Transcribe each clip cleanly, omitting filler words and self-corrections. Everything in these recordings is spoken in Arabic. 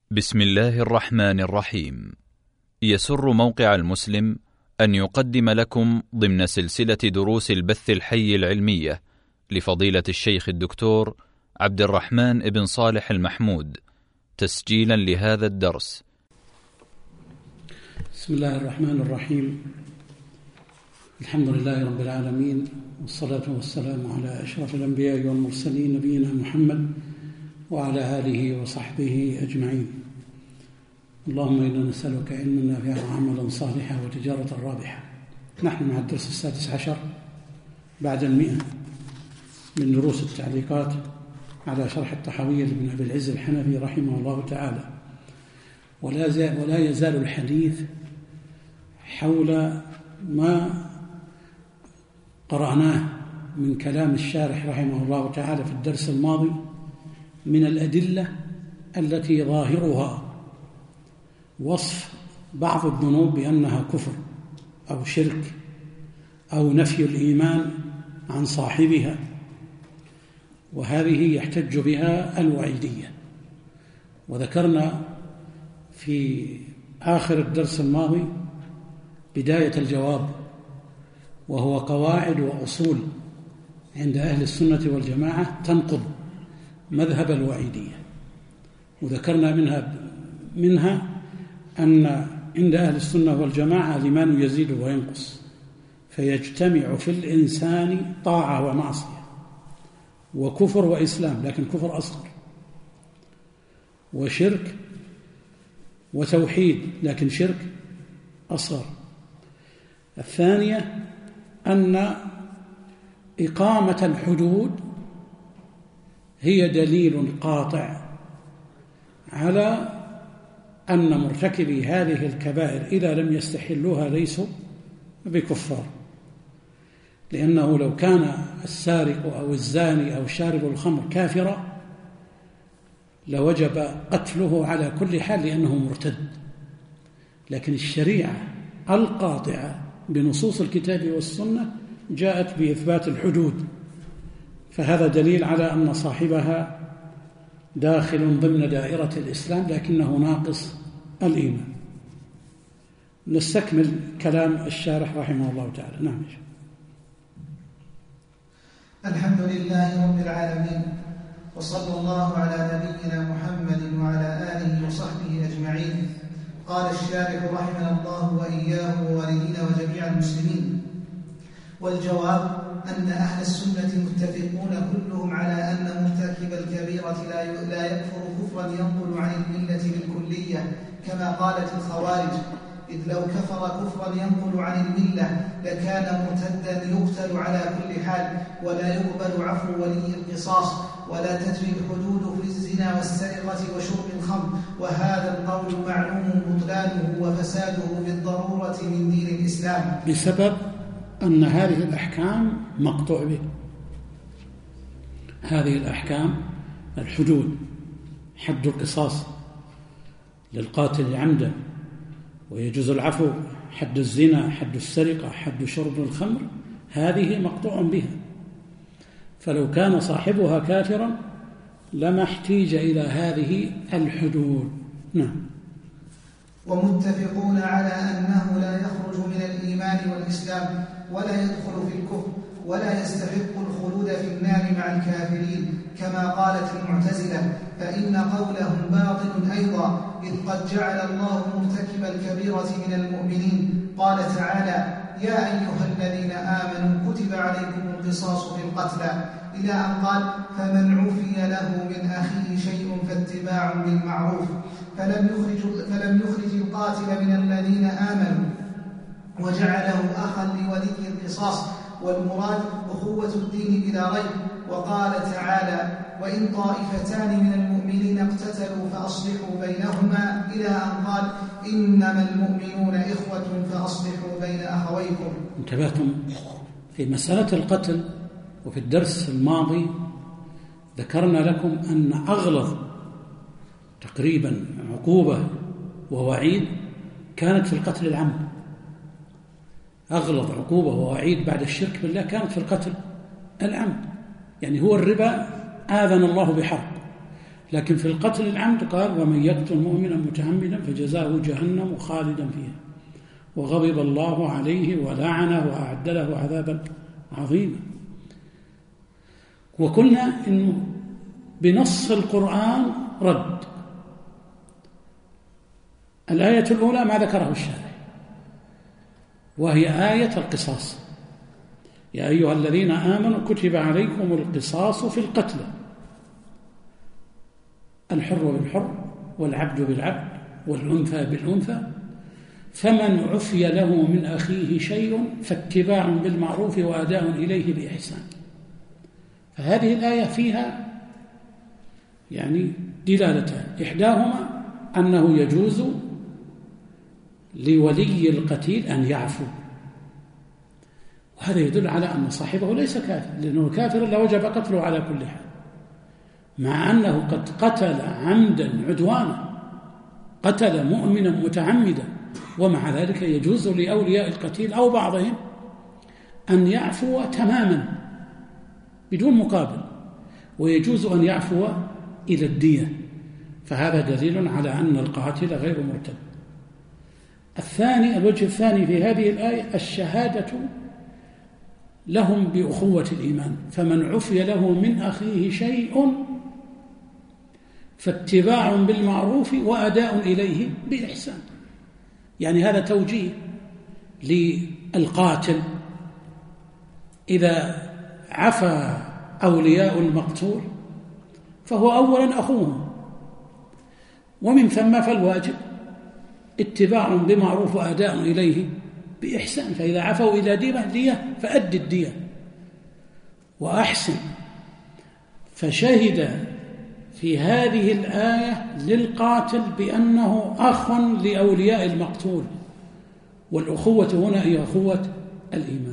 بسم الله الرحمن الرحيم. يسر موقع المسلم أن يقدم لكم ضمن سلسلة دروس البث الحي العلمية لفضيلة الشيخ الدكتور عبد الرحمن بن صالح المحمود تسجيلا لهذا الدرس. بسم الله الرحمن الرحيم. الحمد لله رب العالمين، والصلاة والسلام على أشرف الأنبياء والمرسلين نبينا محمد وعلى آله وصحبه أجمعين. اللهم إنا نسألك علما نافعا وعملا صالحا وتجارة رابحة. نحن مع الدرس 16 بعد 100 من دروس التعليقات على شرح الطحاوية لابن أبي العز الحنفي رحمه الله تعالى، ولا يزال الحديث حول ما قرأناه من كلام الشارح رحمه الله تعالى في الدرس الماضي من الأدلة التي ظاهرها وصف بعض الذنوب بأنها كفر أو شرك أو نفي الإيمان عن صاحبها، وهذه يحتج بها الوعيدية. وذكرنا في آخر الدرس الماضي بداية الجواب، وهو قواعد وأصول عند أهل السنة والجماعة تنقض مذهب الوعيدية، وذكرنا منها أن عند أهل السنة والجماعة الإيمان يزيد وينقص، فيجتمع في الإنسان طاعة ومعصية وكفر وإسلام، لكن كفر أصغر، وشرك وتوحيد، لكن شرك أصغر. الثانية أن إقامة الحدود هي دليل قاطع على أن مرتكبي هذه الكبائر إذا لم يستحلوها ليسوا بكفار، لأنه لو كان السارق أو الزاني أو شارب الخمر كافرا لوجب قتله على كل حال لأنه مرتد، لكن الشريعة القاطعة بنصوص الكتاب والسنة جاءت بإثبات الحدود، فهذا دليل على أن صاحبها داخل ضمن دائرة الإسلام لكنه ناقص الإيمان. نستكمل كلام الشارح رحمه الله تعالى. نعم. الحمد لله رب العالمين، وصلى الله على نبينا محمد وعلى آله وصحبه أجمعين. قال الشارح رحمه الله وإياه ووالدينا وجميع المسلمين: والجواب أن أهل السنة متفقون كلهم على أن مرتكب الكبيرة لا يكفر كفرا ينقل عن الملة بالكلية كما قالت الخوارج، إذ لو كفر كفرا ينقل عن الملة لكان مرتدا يقتل على كل حال، ولا يقبل عفو ولي القصاص، ولا تجري الحدود في الزنا والسرقة وشرب الخمر، وهذا القول معلوم بطلانه وفساده بالضرورة من دين الإسلام، بسبب أن هذه الأحكام مقطوع به. هذه الأحكام الحدود، حد القصاص للقاتل عمدا، ويجوز العفو، حد الزنا، حد السرقة، حد شرب الخمر، هذه مقطوع بها، فلو كان صاحبها كافرا لما احتيج إلى هذه الحدود. نعم. ومتفقون على أنه لا يخرج من الإيمان والإسلام ولا يدخل في الكفر ولا يستحق الخلود في النار مع الكافرين كما قالت المعتزلة، فإن قولهم باطل أيضا، إذ قد جعل الله مرتكب الكبيرة من المؤمنين. قال تعالى: يا أيها الذين آمنوا كتب عليكم القصاص في القتلى، إلى أن قال: فمن عفي له من أخيه شيء فاتباع بالمعروف، فلم يخرج القاتل من الذين آمنوا وجعله أخا لولي القصاص، والمراد أخوة الدين بلا ريب. وقال تعالى: وإن طائفتان من المؤمنين اقتتلوا فأصلحوا بينهما، إلى أن قال: إنما المؤمنون إخوة فأصلحوا بين أخويكم. انتبهتم في مسألة القتل، وفي الدرس الماضي ذكرنا لكم أن أغلظ تقريبا عقوبة ووعيد كانت في القتل العمد. أغلظ عقوبة ووعيد بعد الشرك بالله كانت في القتل العمد، يعني هو الربا آذن الله بحرب، لكن في القتل العمد قال ومن يقتل مؤمنا متعمدا فجزاؤه جهنم خالدا فيها وغضب الله عليه ولعنه وأعد له عذابا عظيما. وقلنا إنه بنص القرآن رد. الآية الأولى ما ذكره الشارع، وهي آية القصاص: يا أيها الذين آمنوا كتب عليكم القصاص في القتلى، الحر بالحر والعبد بالعبد والأنثى بالأنثى، فمن عفي له من أخيه شيء فاتباع بالمعروف وأداء إليه بإحسان. فهذه الآية فيها يعني دلالتان: إحداهما أنه يجوز لولي القتيل أن يعفو، وهذا يدل على أن صاحبه ليس كافر، لأنه كافر لوجب قتله على كل حال، مع أنه قد قتل عمدا عدوانا، قتل مؤمنا متعمدا، ومع ذلك يجوز لأولياء القتيل أو بعضهم أن يعفو تماما بدون مقابل، ويجوز أن يعفو إلى الدية، فهذا دليل على أن القاتل غير مرتد. الوجه الثاني في هذه الآية الشهادة لهم بأخوة الإيمان، فمن عفي له من أخيه شيء فاتباع بالمعروف وأداء إليه بإحسان. يعني هذا توجيه للقاتل إذا عفى أولياء المقتول فهو أولا أخوهم، ومن ثم فالواجب اتباع بمعروف وأداء إليه بإحسان. فإذا عفوا إلى دية فأد الدية وأحسن. فشهد في هذه الآية للقاتل بأنه أخ لأولياء المقتول، والأخوة هنا هي أخوة الإيمان.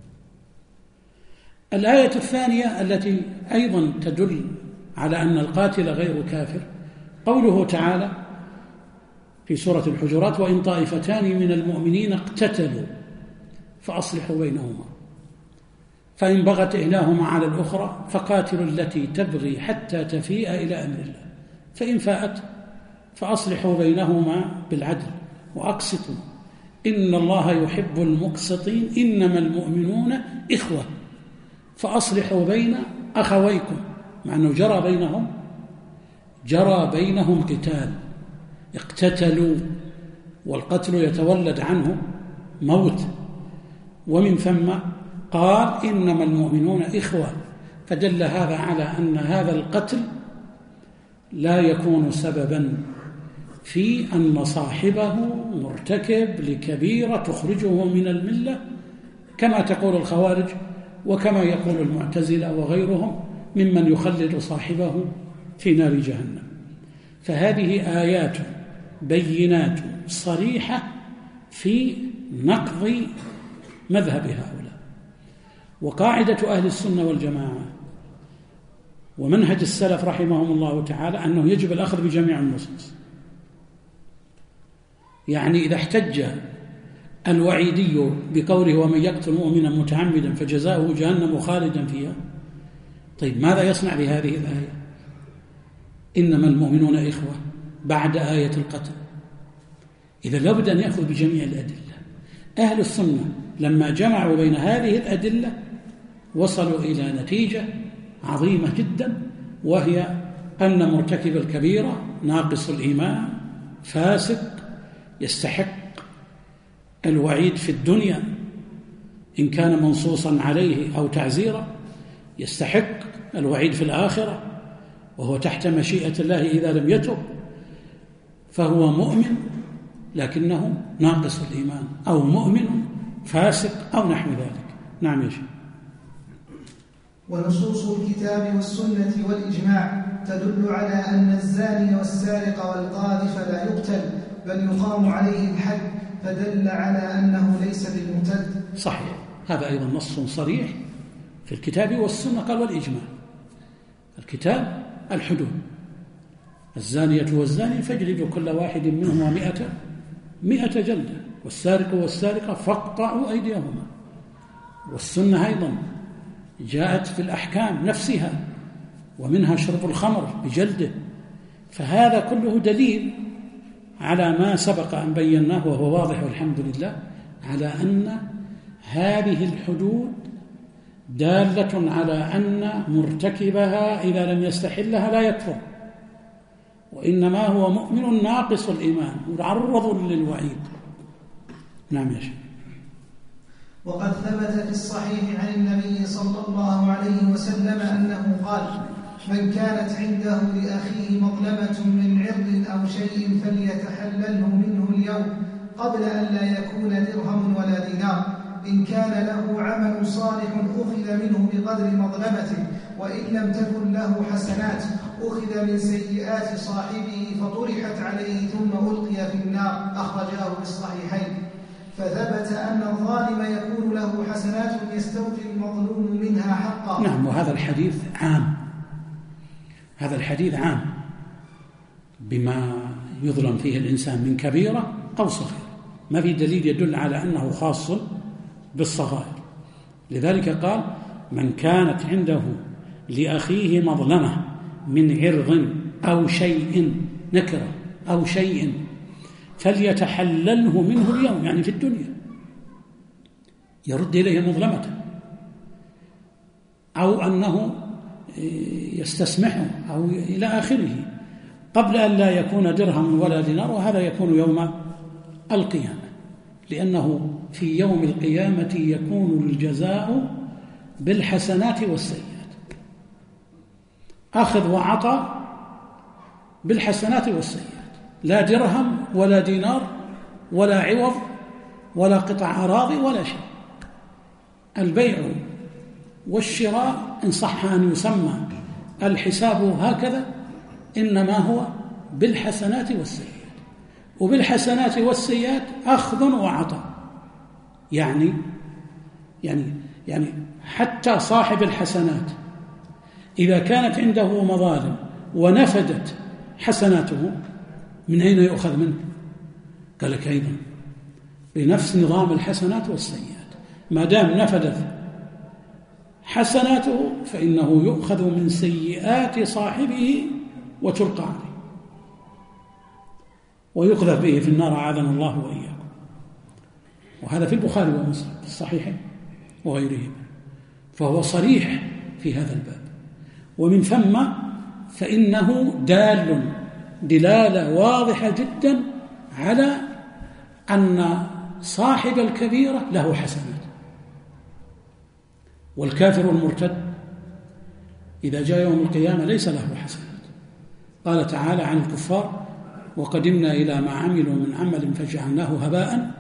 الآية الثانية التي أيضا تدل على أن القاتل غير كافر قوله تعالى في سورة الحجرات: وإن طائفتان من المؤمنين اقتتلوا فأصلحوا بينهما فإن بغت إحداهما على الأخرى فقاتلوا التي تبغي حتى تفيء إلى أمر الله فإن فاءت فأصلحوا بينهما بالعدل وأقسطوا إن الله يحب المقسطين إنما المؤمنون إخوة فأصلحوا بين أخويكم، مع أنه جرى بينهم قتال، اقتتلوا، والقتل يتولد عنه موت، ومن ثم قال إنما المؤمنون إخوة، فدل هذا على أن هذا القتل لا يكون سببا في أن صاحبه مرتكب لكبيرة تخرجه من الملة كما تقول الخوارج وكما يقول المعتزلة وغيرهم ممن يخلد صاحبه في نار جهنم. فهذه آيات بينات صريحة في نقض مذهب هؤلاء. وقاعدة أهل السنة والجماعة ومنهج السلف رحمهم الله تعالى أنه يجب الأخذ بجميع النصوص. يعني إذا احتج الوعيدي بقوله ومن يقتل مؤمنا متعمدا فجزاؤه جهنم خالدا فيها، طيب ماذا يصنع بهذه الآية؟ إنما المؤمنون إخوة بعد آية القتل. إذا لابد أن يأخذ بجميع الأدلة. أهل السنة لما جمعوا بين هذه الأدلة وصلوا إلى نتيجة عظيمة جدا، وهي أن مرتكب الكبيرة ناقص الإيمان فاسق يستحق الوعيد في الدنيا إن كان منصوصا عليه أو تعزيرا، يستحق الوعيد في الآخرة وهو تحت مشيئة الله إذا لم يتب، فهو مؤمن لكنه ناقص الإيمان أو مؤمن فاسق أو نحو ذلك. نعم يا شيخ. ونصوص الكتاب والسنة والإجماع تدل على أن الزاني والسارق والقاذف لا يقتل بل يقام عليه الحد، فدل على أنه ليس بالمرتد. صحيح، هذا أيضا نص صريح في الكتاب والسنة قال والإجماع. الكتاب الحدود: الزانية والزاني فاجلدوا كل واحد منهما 100 جلدة، والسارق والسارقة فاقطعوا أيديهما. والسنة أيضا جاءت في الأحكام نفسها، ومنها شرب الخمر بجلده فهذا كله دليل على ما سبق أن بيناه وهو واضح والحمد لله، على أن هذه الحدود دالة على أن مرتكبها إذا لم يستحلها لا يكفر، وإنما هو مؤمن ناقص الإيمان معرض للوعيد. نعم يا شيخ. وقد ثبت في الصحيح عن النبي صلى الله عليه وسلم أنه قال: من كانت عنده لأخيه مظلمة من عرض أو شيء فليتحلله منه اليوم قبل أن لا يكون درهم ولا دينار. إن كان له عمل صالح أخذ منه بقدر مظلمته، وإن لم تكن له حسنات أخذ من سيئات صاحبه فطرحت عليه ثم ألقي في النار. أخرجاه في الصحيحين. فثبت أن الظالم يكون له حسنات يستوفي المظلوم منها حقا. نعم. وهذا الحديث عام، هذا الحديث عام بما يظلم فيه الإنسان من كبيرة أو صغيرة، ما في دليل يدل على أنه خاص بالصغائر. لذلك قال: من كانت عنده لأخيه مظلمة من عرض أو شيء، نكرة، أو شيء، فليتحلله منه اليوم، يعني في الدنيا يرد إليه مظلمته، أو أنه يستسمحه أو إلى آخره، قبل أن لا يكون درهم ولا دينار. وهذا يكون يوم القيامة، لأنه في يوم القيامة يكون الجزاء بالحسنات والسيئات، أخذ وعطى بالحسنات والسيئات، لا درهم ولا دينار ولا عوض ولا قطع أراضي ولا شيء. البيع والشراء إن صح أن يسمى الحساب هكذا إنما هو بالحسنات والسيئات، وبالحسنات والسيئات أخذ وعطاء، يعني حتى صاحب الحسنات إذا كانت عنده مظالم ونفدت حسناته من أين يؤخذ منه؟ قال لك أيضا بنفس نظام الحسنات والسيئات، ما دام نفدت حسناته فإنه يؤخذ من سيئات صاحبه وتلقى عليه ويقذف به في النار، أعاذنا الله وإياكم. وهذا في البخاري ومسلم في الصحيحين وغيرهما، فهو صريح في هذا الباب. ومن ثم فإنه دال دلالة واضحة جدا على أن صاحب الكبيرة له حسنات، والكافر المرتد إذا جاء يوم القيامة ليس له حسنات. قال تعالى عن الكفار: وقدمنا إلى ما عملوا من عمل فجعلناه هباء منثورا.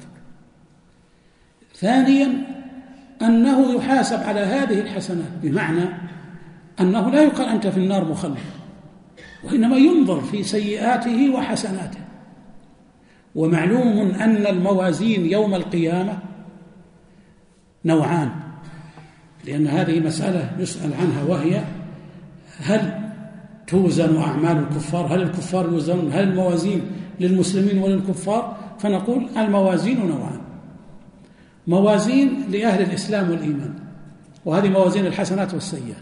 ثانيا أنه يحاسب على هذه الحسنات، بمعنى أنه لا يقال أنت في النار مخلد، وإنما ينظر في سيئاته وحسناته. ومعلوم أن الموازين يوم القيامة نوعان، لأن هذه مسألة يسأل عنها، وهي هل توزن أعمال الكفار؟ هل الكفار يوزنون؟ هل الموازين للمسلمين وللكفار؟ فنقول الموازين نوعان: موازين لأهل الإسلام والإيمان، وهذه موازين الحسنات والسيئات.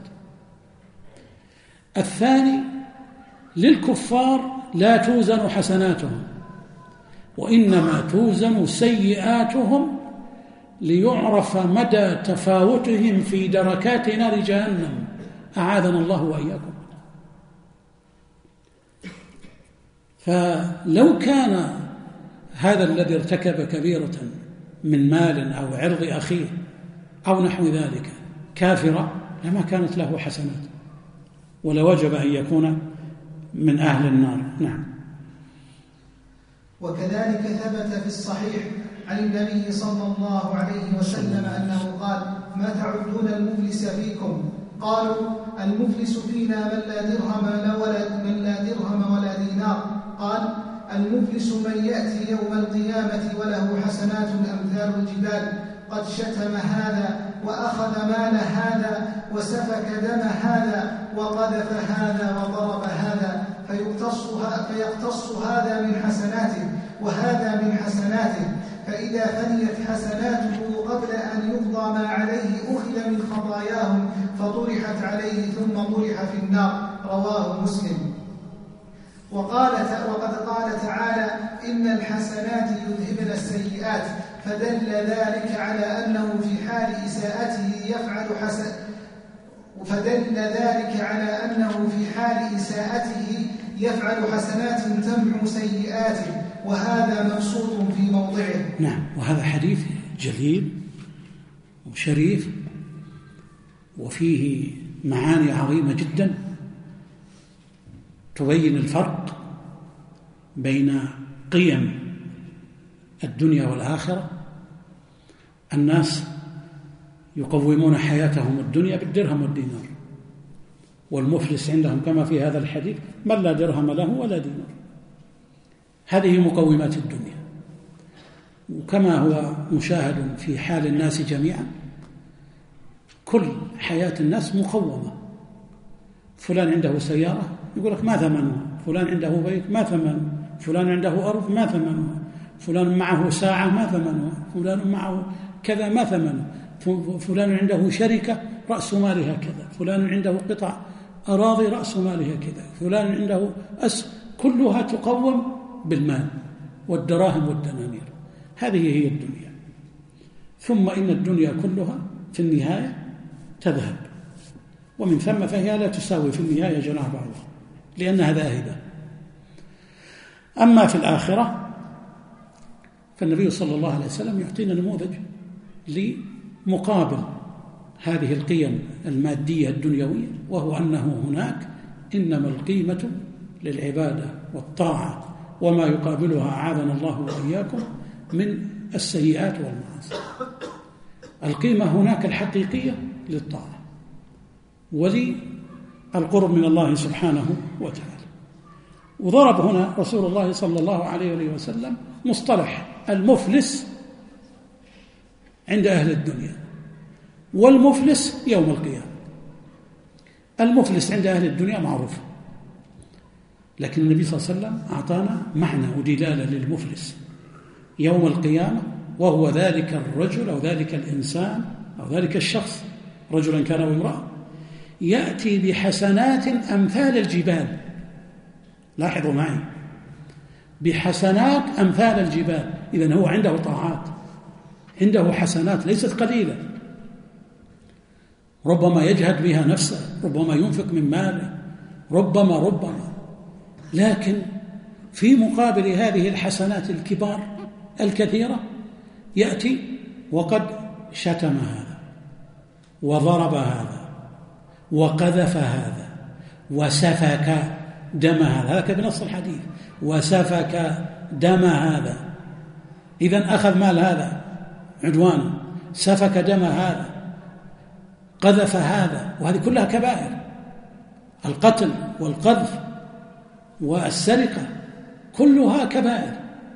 الثاني للكفار لا توزن حسناتهم، وإنما توزن سيئاتهم ليعرف مدى تفاوتهم في دركات نار جهنم، أعاذنا الله وإياكم. فلو كان هذا الذي ارتكب كبيرة من مال أو عرض أخيه أو نحو ذلك كافرا لما كانت له حسنات، ولوجب أن يكون من أهل النار. نعم. وكذلك ثبت في الصحيح عن النبي صلى الله عليه وسلم أنه قال: ما تعدون المفلس فيكم؟ قالوا: المفلس فينا من لا درهم ولا دينار. قال: المفلس من يأتي يوم القيامة وله حسنات أمثال الجبال، قد شتم هذا وأخذ مال هذا وسفك دم هذا وقذف هذا وضرب هذا، فيقتص هذا من حسناته وهذا من حسناته، فإذا فنيت حسناته قبل أن يقضى ما عليه أخذ من خطاياهم فطرحت عليه ثم طرح في النار. رواه مسلم. وقد قال تعالى إن الحسنات يذهبن السيئات، فدل ذلك على أنه في حال إساءته يفعل حسنات تمحو سيئاته، وهذا مبسوط في موضعه. نعم، وهذا حديث جليل وشريف وفيه معاني عظيمة جدا تبين الفرق بين قيم الدنيا والآخرة. الناس يقومون حياتهم الدنيا بالدرهم والدينار، والمفلس عندهم كما في هذا الحديث من لا درهم له ولا دينار. هذه مقومات الدنيا، وكما هو مشاهد في حال الناس جميعا كل حياة الناس مقومة. فلان عنده سيارة يقول لك ما ثمنها، فلان عنده بيت ما ثمنه، فلان عنده أرض ما ثمنها، فلان معه ساعة ما ثمنها، فلان معه كذا ما ثمنه، فلان عنده شركة رأس مالها كذا، فلان عنده قطع أراضي رأس مالها كذا، فلان عنده كلها تقوم بالمال والدراهم والدنانير. هذه هي الدنيا. ثم إن الدنيا كلها في النهاية تذهب، ومن ثم فهي لا تساوي في النهاية جناح بعوضة لأنها ذاهبة. أما في الآخرة فالنبي صلى الله عليه وسلم يعطينا نموذج لمقابل هذه القيم المادية الدنيوية، وهو أنه هناك إنما القيمة للعبادة والطاعة وما يقابلها أعاذنا الله وإياكم من السيئات والمعاصي. القيمة هناك الحقيقية للطاعة وللقرب من الله سبحانه وتعالى. وضرب هنا رسول الله صلى الله عليه وسلم مصطلح المفلس عند أهل الدنيا والمفلس يوم القيامة. المفلس عند أهل الدنيا معروف، لكن النبي صلى الله عليه وسلم أعطانا معنى ودلالة للمفلس يوم القيامة، وهو ذلك الرجل أو ذلك الإنسان أو ذلك الشخص، رجلا كان أو امرأة، يأتي بحسنات أمثال الجبال. لاحظوا معي، بحسنات أمثال الجبال. إذن هو عنده طاعات، عنده حسنات ليست قليلة، ربما يجهد بها نفسه، ربما ينفق من ماله، ربما لكن في مقابل هذه الحسنات الكبار الكثيرة يأتي وقد شتم هذا وضرب هذا وقذف هذا وسفك دم هذا بنص الحديث، وسفك دم هذا. إذن أخذ مال هذا عدوانا، سفك دم هذا، قذف هذا، وهذه كلها كبائر. القتل والقذف والسرقة كلها كبائر.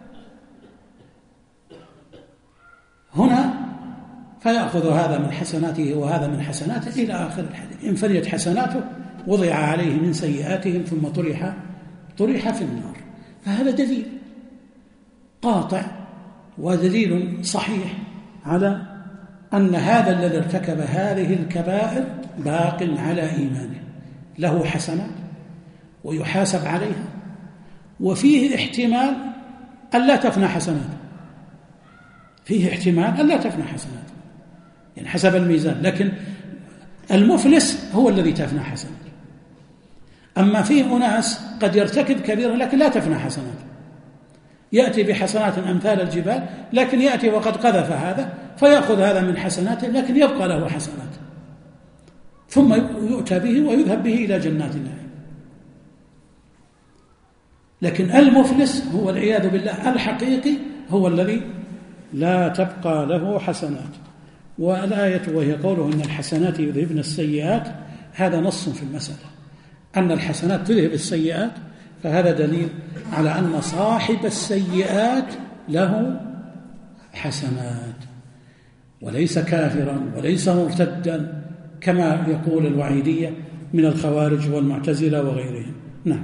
هنا فيأخذ هذا من حسناته وهذا من حسناته إلى آخر الحديث. إن فنيت حسناته وضع عليه من سيئاتهم ثم طرح في النار. فهذا دليل قاطع ودليل صحيح على أن هذا الذي ارتكب هذه الكبائر باق على إيمانه، له حسنات ويحاسب عليها، وفيه احتمال أن لا تفنى حسناته، فيه احتمال أن لا تفنى حسناته يعني حسب الميزان. لكن المفلس هو الذي تفنى حسناته. أما فيه أناس قد يرتكب كبيرة لكن لا تفنى حسناته، يأتي بحسنات أمثال الجبال، لكن يأتي وقد قذف هذا فيأخذ هذا من حسناته لكن يبقى له حسنات، ثم يؤتى به ويذهب به إلى جنات النعيم. لكن المفلس هو العياذ بالله الحقيقي هو الذي لا تبقى له حسنات. والآية وهي قوله إن الحسنات يذهبن السيئات، هذا نص في المسألة أن الحسنات تذهب السيئات، فهذا دليل على أن صاحب السيئات له حسنات وليس كافرا وليس مرتدا كما يقول الوعيدية من الخوارج والمعتزلة وغيرهم. نعم.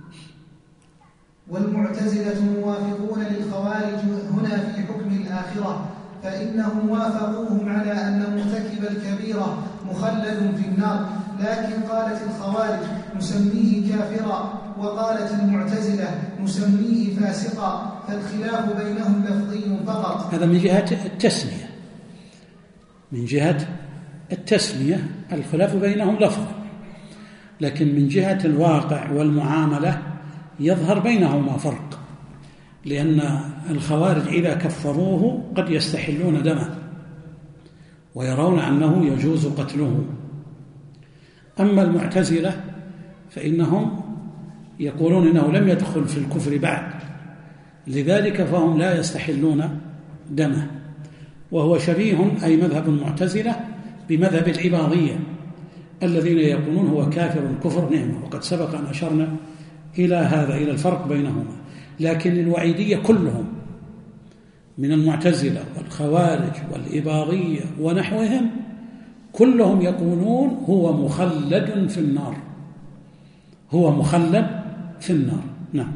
والمعتزلة موافقون للخوارج هنا في حكم الآخرة، فإنهم وافقوهم على أن مرتكب الكبيرة مخلد في النار، لكن قالت الخوارج نسميه كافرا وقالت المعتزلة نسميه فاسقا، فالخلاف بينهم لفظي فقط. هذا من جهة التسمية، من جهة التسمية الخلاف بينهم لفظ، لكن من جهة الواقع والمعاملة يظهر بينهما فرق، لأن الخوارج إذا كفروه قد يستحلون دمه ويرون أنه يجوز قتله. أما المعتزلة فإنهم يقولون إنه لم يدخل في الكفر بعد، لذلك فهم لا يستحلون دمه، وهو شبيه أي مذهب المعتزلة بمذهب الإباضية الذين يقولون هو كافر كفر نعمة، وقد سبق أن أشرنا إلى هذا، إلى الفرق بينهما. لكن الوعيدية كلهم من المعتزلة والخوارج والإباضية ونحوهم كلهم يقولون هو مخلد في النار، هو مخلد في النار. نعم.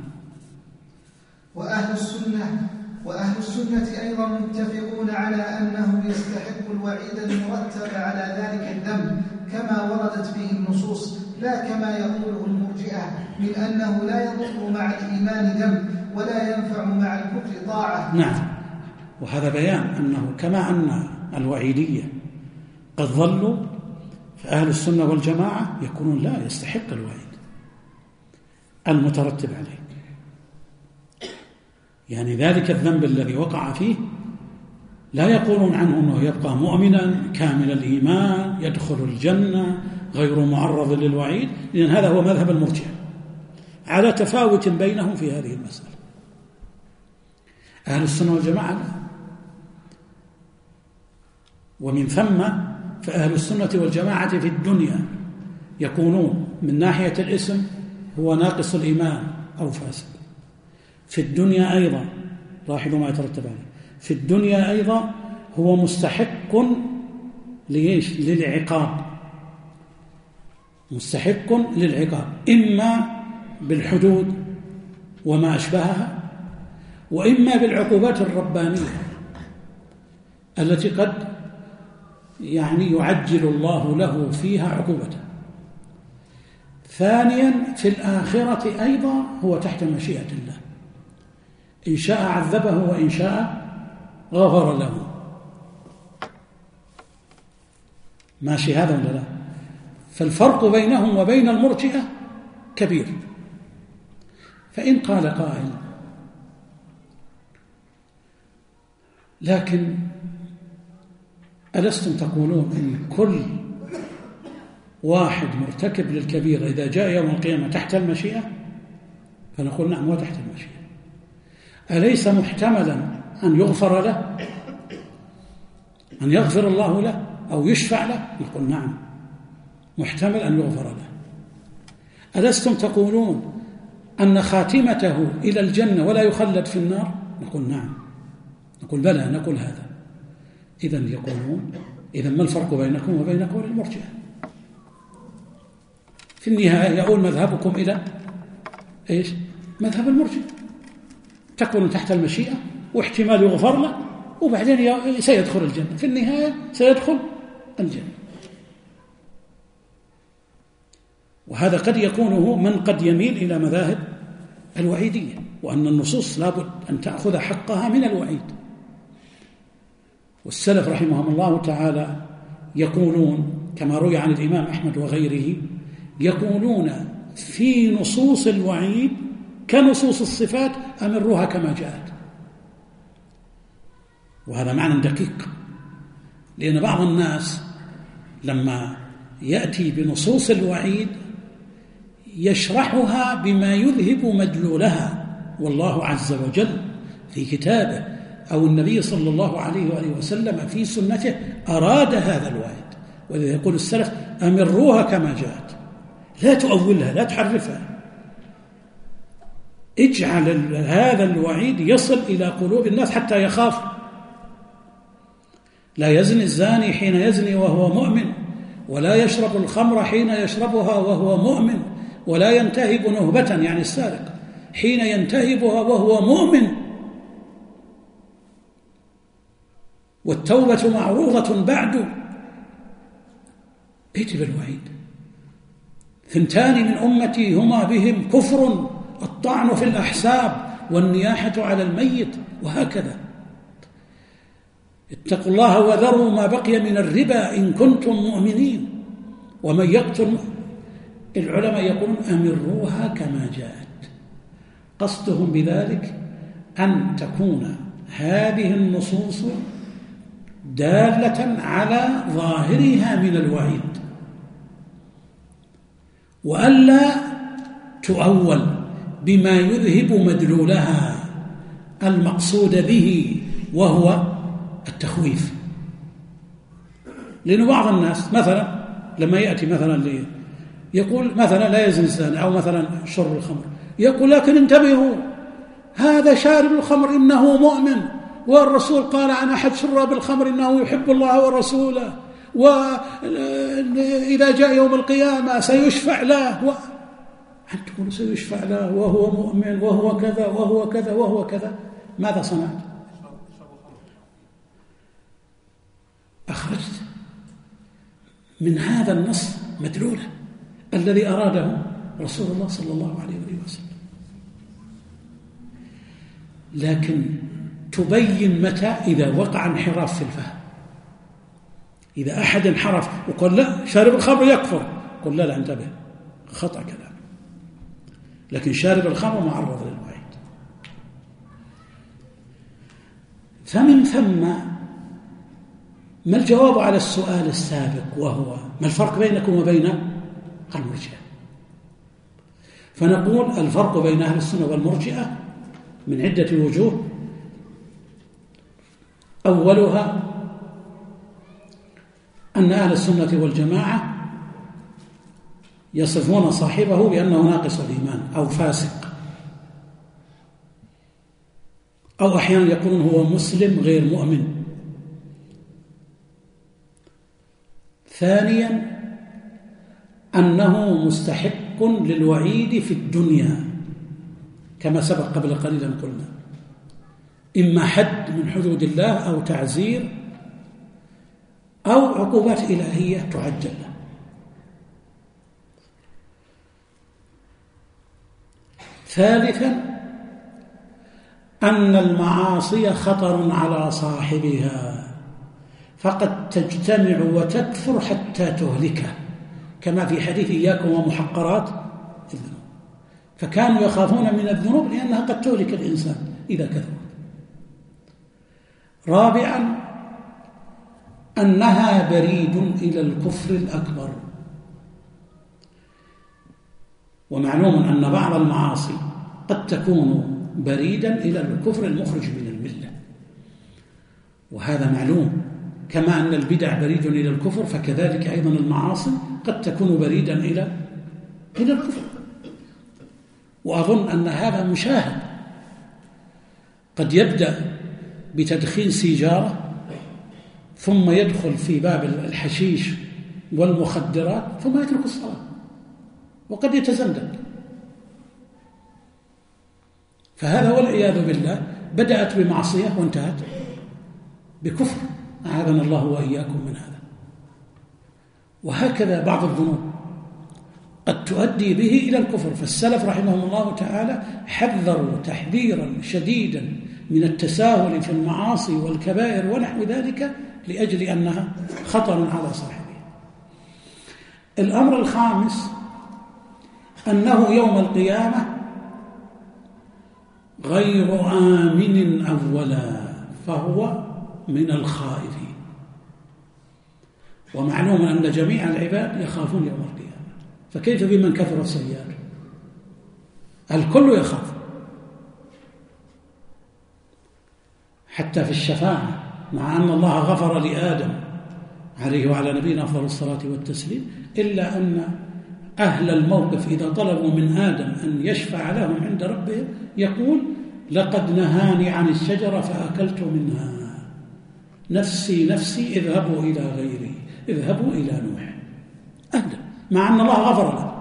وأهل السنة أيضا متفقون على أنه يستحق الوعيد المرتب على ذلك الذنب كما وردت به النصوص، لا كما يقوله المرجئة من أنه لا يضر مع الإيمان ذنب ولا ينفع مع الكفر طاعة. نعم، وهذا بيان أنه كما أن الوعيدية قد ضلوا، فأهل السنة والجماعة يكونون لا يستحق الوعيد المترتب عليه، يعني ذلك الذنب الذي وقع فيه لا يقولون عنه أنه يبقى مؤمنا كامل الإيمان يدخل الجنة غير معرض للوعيد، لأن هذا هو مذهب المرجئة على تفاوت بينهم في هذه المسألة. أهل السنة والجماعة لا. ومن ثم فأهل السنة والجماعة في الدنيا يكونون من ناحية الاسم هو ناقص الإيمان أو فاسد، في الدنيا أيضا لاحظوا ما يترتب عليه، في الدنيا أيضا هو مستحق ليش؟ للعقاب، مستحق للعقاب إما بالحدود وما أشبهها، وإما بالعقوبات الربانية التي قد يعجل الله له فيها عقوبته. ثانيا في الآخرة أيضا هو تحت مشيئة الله، إن شاء عذبه وإن شاء غفر له. ماشي هذا ولا لا؟ فالفرق بينهم وبين المرجئة كبير. فإن قال قائل لكن ألستم تقولون إن كل واحد مرتكب للكبيرة إذا جاء يوم القيامة تحت المشيئة؟ فنقول نعم هو تحت المشيئة. أليس محتملا أن يغفر له، أن يغفر الله له أو يشفع له؟ نقول نعم محتمل أن يغفر له. ألستم تقولون أن خاتمته إلى الجنة ولا يخلد في النار؟ نقول نعم. نقول بلى، نقول هذا. إذن يقولون إذن ما الفرق بينكم وبين قول المرجئة؟ في النهاية يقول مذهبكم إلى إيش؟ مذهب المرجئة، تكون تحت المشيئة واحتمال يغفر له وبعدين سيدخل الجنة، في النهاية سيدخل الجنة. وهذا قد يكون هو من قد يميل إلى مذاهب الوعيدية، وأن النصوص لابد أن تأخذ حقها من الوعيد. والسلف رحمهم الله تعالى يقولون كما روي عن الإمام أحمد وغيره، يقولون في نصوص الوعيد كنصوص الصفات أمروها كما جاءت. وهذا معنى دقيق، لأن بعض الناس لما يأتي بنصوص الوعيد يشرحها بما يذهب مدلولها، والله عز وجل في كتابه أو النبي صلى الله عليه وآله وسلم في سنته أراد هذا الوعيد. ولذا يقول السلف أمروها كما جاءت، لا تؤولها، لا تحرفها، اجعل هذا الوعيد يصل إلى قلوب الناس حتى يخاف. لا يزني الزاني حين يزني وهو مؤمن، ولا يشرب الخمر حين يشربها وهو مؤمن، ولا ينتهب نهبة يعني السارق حين ينتهبها وهو مؤمن، والتوبة معروضة بعد. ائت بالوعيد. 2 من أمتي هما بهم كفر: الطعن في الأحساب والنياحة على الميت، وهكذا. اتقوا الله وذروا ما بقي من الربا إن كنتم مؤمنين ومن يقتل. العلماء يقولون: أمروها كما جاءت. قصدهم بذلك أن تكون هذه النصوص دالة على ظاهرها من الوعيد، وألا تؤول بما يذهب مدلولها المقصود به وهو التخويف. لأن بعض الناس مثلا لما يأتي مثلا يقول مثلا لا يزني الزاني، أو مثلا شرب الخمر، يقول: لكن انتبهوا، هذا شارب الخمر إنه مؤمن، والرسول قال عن أحد شراب الخمر إنه يحب الله ورسوله، وإذا جاء يوم القيامة سيشفع له. أن تقول سيشفع له وهو مؤمن وهو كذا وهو كذا وهو كذا، ماذا صنعت؟ أخرجت من هذا النص مدلولا الذي أراده رسول الله صلى الله عليه وسلم. لكن تبين متى إذا وقع انحراف في الفهم. إذا أحد انحرف وقال: لا، شارب الخمر يكفر، قل: لا انتبه، خطأ كلام. لكن شارب الخمر معرض للوعيد. فمن ثم ما الجواب على السؤال السابق، وهو: ما الفرق بينكم وبين المرجئة؟ فنقول: الفرق بين أهل السنة والمرجئة من عدة وجوه. أولها أن أهل السنة والجماعة يصفون صاحبه بأنه ناقص الإيمان أو فاسق، أو أحيانا يقولون هو مسلم غير مؤمن. ثانيا أنه مستحق للوعيد في الدنيا كما سبق قبل قليل أن قلنا، إما حد من حدود الله أو تعزير أو عقوبات إلهية تعجل له. ثالثا أن المعاصي خطر على صاحبها، فقد تجتمع وتكثر حتى تهلكه، كما في حديث إياكم ومحقرات الذنوب. فكانوا يخافون من الذنوب لأنها قد تهلك الإنسان إذا كثرت. رابعا أنها بريد إلى الكفر الأكبر، ومعلوم أن بعض المعاصي قد تكون بريدا إلى الكفر المخرج من الملة، وهذا معلوم. كما أن البدع بريد إلى الكفر، فكذلك أيضا المعاصي قد تكون بريدا إلى الكفر. وأظن أن هذا مشاهد. قد يبدأ بتدخين سيجارة ثم يدخل في باب الحشيش والمخدرات ثم يترك الصلاة، وقد يتزندق. فهذا والعياذ بالله بدأت بمعصية وانتهت بكفر، أعاذنا الله وإياكم من هذا. وهكذا بعض الذنوب قد تؤدي به إلى الكفر. فالسلف رحمهم الله تعالى حذروا تحذيرا شديدا من التساهل في المعاصي والكبائر ونحو ذلك، لأجل أنها خطر على صاحبها. الأمر الخامس أنه يوم القيامة غير آمن أولا، فهو من الخائفين. ومعلوم أن جميع العباد يخافون يوم القيامة، فكيف بمن كثر السيئات؟ الكل يخاف. حتى في الشفاعة، مع أن الله غفر لآدم عليه وعلى نبينا أفضل الصلاة والتسليم، إلا أن أهل الموقف إذا طلبوا من آدم أن يشفع لهم عند ربهم يقول: لقد نهاني عن الشجرة فأكلت منها، نفسي نفسي، اذهبوا إلى غيري، اذهبوا إلى نوح. أهدى، مع أن الله غفر له.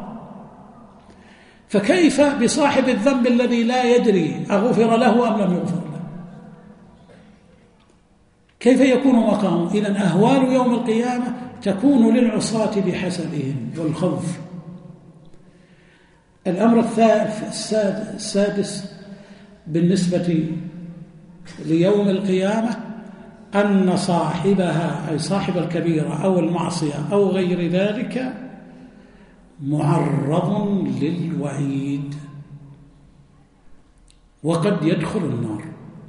فكيف بصاحب الذنب الذي لا يدري أغفر له أم لم يغفر له؟ كيف يكون مقامه؟ إذن أهوال يوم القيامة تكون للعصاة بحسبهم والخوف الأمر السادس بالنسبة ليوم القيامة أن صاحبها أي صاحب الكبيرة أو المعصية أو غير ذلك معرض للوعيد وقد يدخل النار،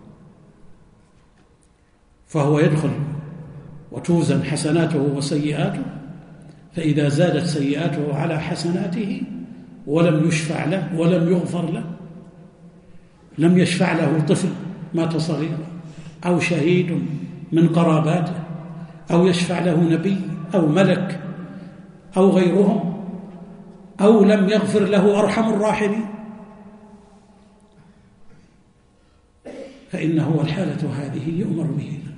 فهو يدخل وتوزن حسناته وسيئاته، فإذا زادت سيئاته على حسناته ولم يشفع له ولم يغفر له، لم يشفع له طفل مات صغيرا أو شهيد من قراباته أو يشفع له نبي أو ملك أو غيرهم، أو لم يغفر له أرحم الراحمين، فإنه الحالة هذه يؤمر به إلى النار.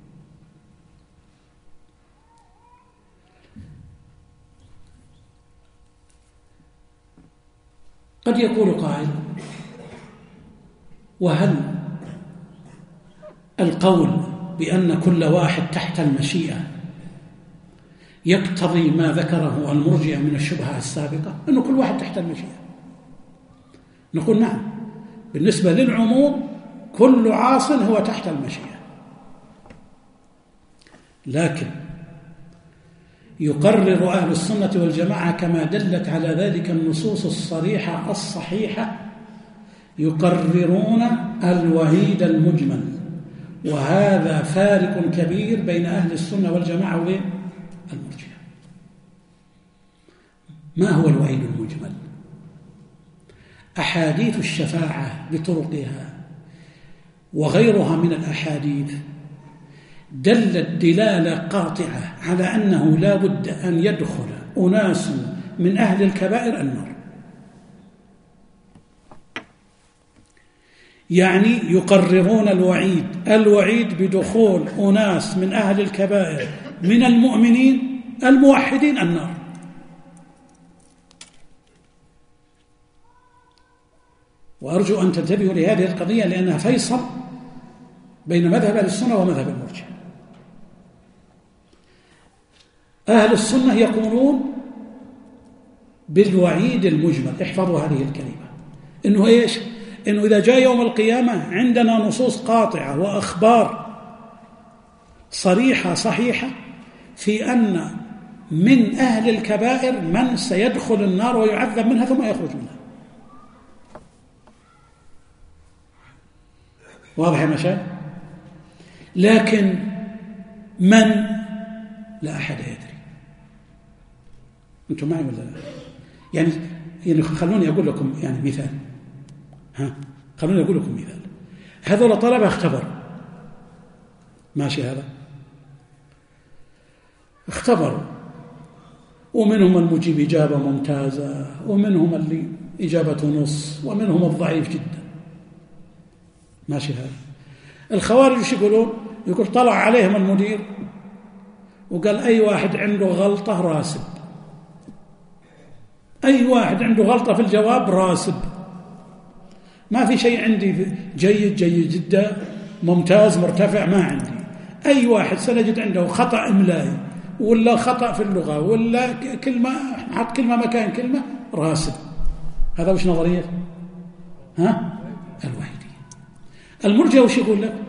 قد يقول قائل: وهل القول بأن كل واحد تحت المشيئة يقتضي ما ذكره المرجئة من الشبهة السابقة أنه كل واحد تحت المشيئة؟ نقول نعم، بالنسبة للعموم كل عاص هو تحت المشيئة، لكن يقرر أهل السنة والجماعة كما دلت على ذلك النصوص الصريحة الصحيحة، يقررون الوعيد المجمل، وهذا فارق كبير بين أهل السنة والجماعة وبين المرجئة. ما هو الوعيد المجمل؟ أحاديث الشفاعة بطرقها وغيرها من الأحاديث دلت دلالة قاطعة على أنه لا بد أن يدخل أناس من أهل الكبائر النار، يعني يقررون الوعيد بدخول أناس من أهل الكبائر من المؤمنين الموحدين النار. وأرجو أن تنتبهوا لهذه القضية لأنها فيصل بين مذهب أهل السنة ومذهب المرجئة. أهل السنة يقولون بالوعيد المجمل، احفظوا هذه الكلمة، إنه إيش؟ إنه إذا جاء يوم القيامة عندنا نصوص قاطعة وأخبار صريحة صحيحة في أن من أهل الكبائر من سيدخل النار ويعذب منها ثم يخرج منها. واضح يا مشايخ؟ لكن من؟ لا أحد يدري. أنتم معي ولا لا؟ يعني خلوني أقول لكم يعني مثال. خلوني أقول لكم مثال. هذول طلبة اختبروا، ماشي، هذا اختبروا، ومنهم المجيب إجابة ممتازة، ومنهم اللي إجابة نص، ومنهم الضعيف جدا، ماشي. هذا الخوارج ايش يقولون؟ يقول طلع عليهم المدير وقال أي واحد عنده غلطة راسب، أي واحد عنده غلطة في الجواب راسب، ما في شيء عندي جيد جدا ممتاز مرتفع، ما عندي. أي واحد سنجد عنده خطأ إملائي ولا خطأ في اللغة ولا كلمة حط كلمة مكان كلمة راسب. هذا وش نظرية؟ الوحيدية. المرجئة وش يقول لك؟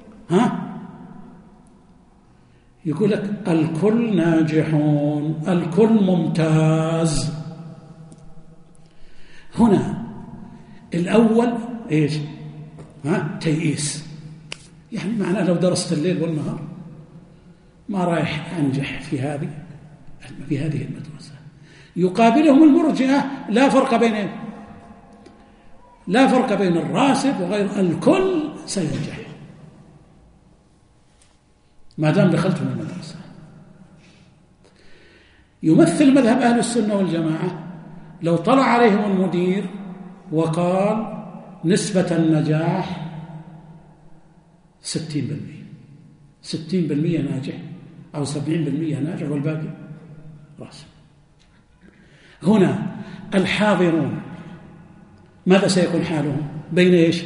يقول لك الكل ناجحون، الكل ممتاز. هنا الأول إيش؟ تيئيس، يعني معناه لو درست الليل والنهار ما رايح أنجح في هذه المدرسة. يقابلهم المرجئة لا فرق بين الراسب وغير، الكل سينجح ما دام دخلتم المدرسة. يمثل مذهب أهل السنة والجماعة لو طلع عليهم المدير وقال نسبة النجاح 60% ناجح أو 70% ناجح والباقي راسب. هنا الحاضرون ماذا سيكون حالهم؟ بين إيش؟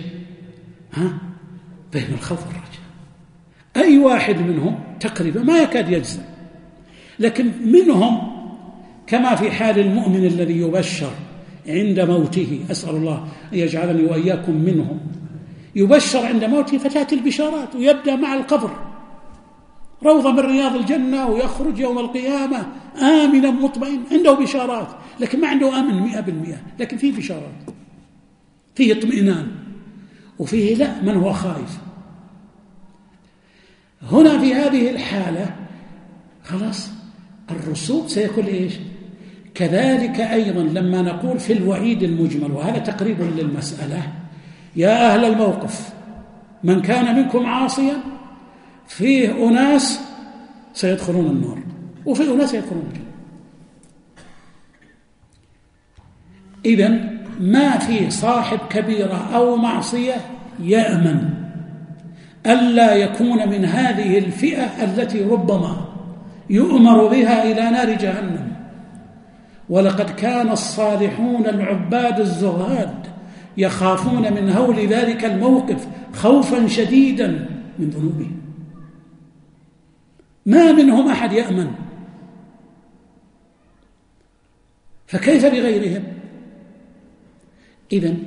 بين الخوف والرجاء. أي واحد منهم تقريبا ما يكاد يجزم، لكن منهم كما في حال المؤمن الذي يبشر عند موته، أسأل الله أن يجعلني وإياكم منهم، يبشر عند موته فتأتي البشارات ويبدأ مع القبر روضة من رياض الجنة، ويخرج يوم القيامة آمنا مطمئن، عنده بشارات، لكن ما عنده أمن 100%، لكن فيه بشارات، فيه اطمئنان، وفيه لا من هو خائف. هنا في هذه الحالة خلاص الرسوب سيكون إيش؟ كذلك أيضا لما نقول في الوعيد المجمل، وهذا تقريب للمسألة، يا أهل الموقف من كان منكم عاصيا فيه أناس سيدخلون النار وفيه أناس يدخلون الجنة. إذن ما في صاحب كبيرة أو معصية يأمن ألا يكون من هذه الفئة التي ربما يؤمر بها إلى نار جهنم. ولقد كان الصالحون العباد الزهاد يخافون من هول ذلك الموقف خوفا شديدا من ذنوبهم، ما منهم أحد يأمن، فكيف بغيرهم؟ إذن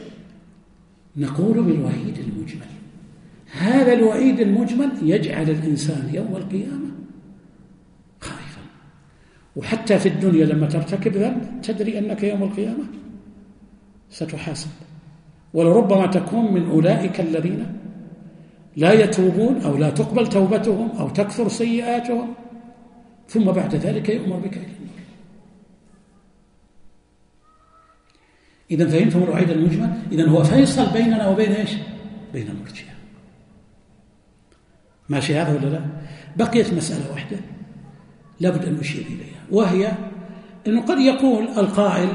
نقول بالوعيد المجمل. هذا الوعيد المجمل يجعل الإنسان يوم القيامة خائفا، وحتى في الدنيا لما ترتكب ذنب تدري أنك يوم القيامة ستحاسب، ولربما تكون من أولئك الذين لا يتوبون أو لا تقبل توبتهم أو تكثر سيئاتهم، ثم بعد ذلك يؤمر بك إلى النار. إذن فهمتم الوعيد المجمل؟ إذن هو فيصل بيننا وبين إيش؟ بين المرجئة. ماشي هذا ولا لا؟ بقيت مسألة واحدة لابد أن نشير إليها، وهي أنه قد يقول القائل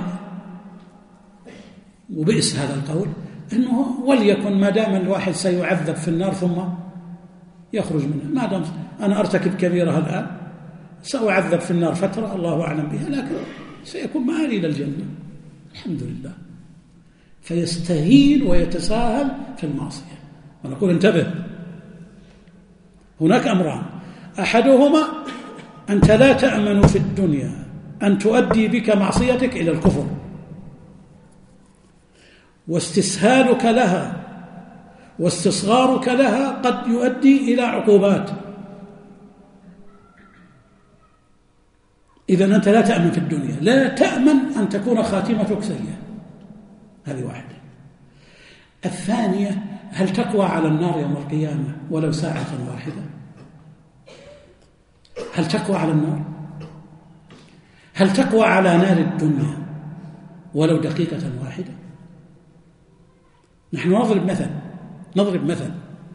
وبئس هذا القول أنه وليكن ما دام الواحد سيعذب في النار ثم يخرج منها، ما دام أنا أرتكب كبيرة الآن سأعذب في النار فترة الله أعلم بها، لكن سيكون مآلي إلى الجنة الحمد لله، فيستهين ويتساهل في المعصية. ونقول انتبه، هناك أمران، أحدهما أنت لا تأمن في الدنيا أن تؤدي بك معصيتك إلى الكفر، واستسهالك لها واستصغارك لها قد يؤدي إلى عقوبات. إذن أنت لا تأمن في الدنيا، لا تأمن أن تكون خاتمتك سيئة، هذه واحدة. الثانية، هل تقوى على النار يوم القيامة ولو ساعة واحدة؟ هل تقوى على النار؟ هل تقوى على نار الدنيا ولو دقيقة واحدة؟ نحن نضرب مثل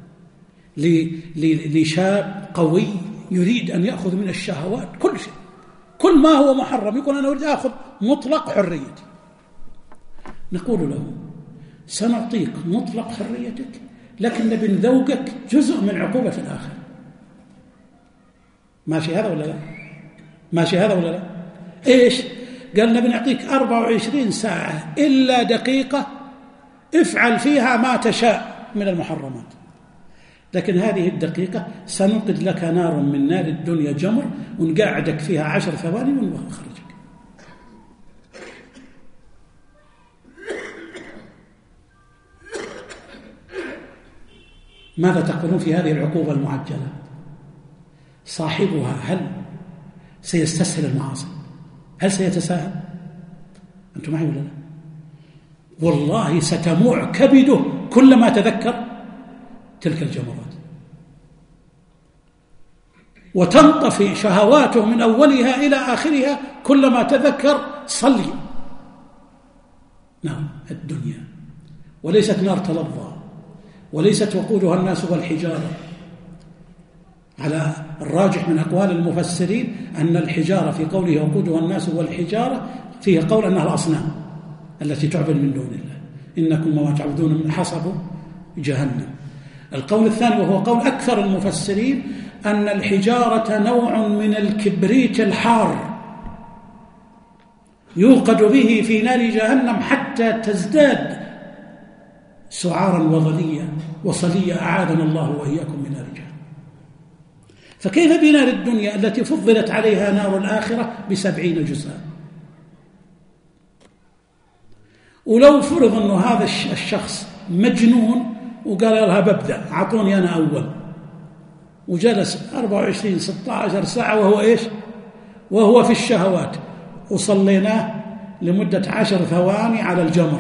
لشاب قوي يريد أن يأخذ من الشهوات كل شيء، كل ما هو محرم، يقول أنا أريد أخذ مطلق حريتي. نقول له سنعطيك مطلق حريتك، لكن نبي نذوقك جزء من عقوبة الآخر. ماشي هذا ولا لا؟ ماشي هذا ولا لا؟ إيش؟ قال نبي نعطيك 24 ساعة إلا دقيقة افعل فيها ما تشاء من المحرمات، لكن هذه الدقيقة سنوقد لك نار من نار الدنيا جمر ونقعدك فيها 10 ثواني ونخرجك. ماذا تقولون في هذه العقوبة المعجلة؟ صاحبها هل سيستسهل المعاصي؟ هل سيتساهل؟ أنتم معي ولا لا؟ والله ستموع كبده كلما تذكر تلك الجمرات، وتنطفي شهواته من أولها إلى آخرها كلما تذكر صلي. نعم الدنيا وليست نار تلظى، وليست وقودها الناس والحجارة. على الراجح من أقوال المفسرين أن الحجارة في قوله وقودها الناس والحجارة فيه قول أنها الأصنام التي تعبد من دون الله، إنكم وما تعبدون من حصب جهنم. القول الثاني وهو قول أكثر المفسرين أن الحجارة نوع من الكبريت الحار يوقد به في نار جهنم حتى تزداد سعارا وظليا وصليا، أعاذنا الله وإياكم من نار جهنم. فكيف بنار الدنيا التي فضلت عليها نار الآخرة ب70 جزءا؟ ولو فرض أنه هذا الشخص مجنون وقال لها ببدأ أعطوني أنا أول، وجلس 24-16 ساعة وهو إيش؟ وهو في الشهوات، وصليناه لمدة 10 ثواني على الجمر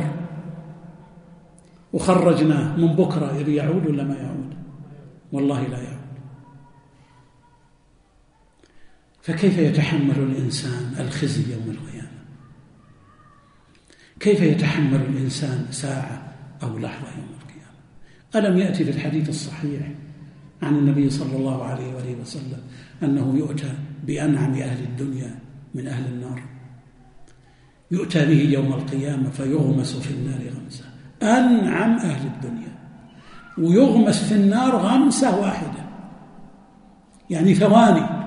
وخرجناه، من بكرة يبي يعود ولا ما يعود؟ والله لا يعود. فكيف يتحمل الإنسان الخزي يوم القيامة؟ كيف يتحمل الإنسان ساعة أو لحظة يوم القيامة؟ ألم يأتي في الحديث الصحيح عن النبي صلى الله عليه وآله وسلم أنه يؤتى بأنعم أهل الدنيا من أهل النار، يؤتى به يوم القيامة فيغمس في النار غمسة، أنعم أهل الدنيا، ويغمس في النار غمسة واحدة، يعني ثواني.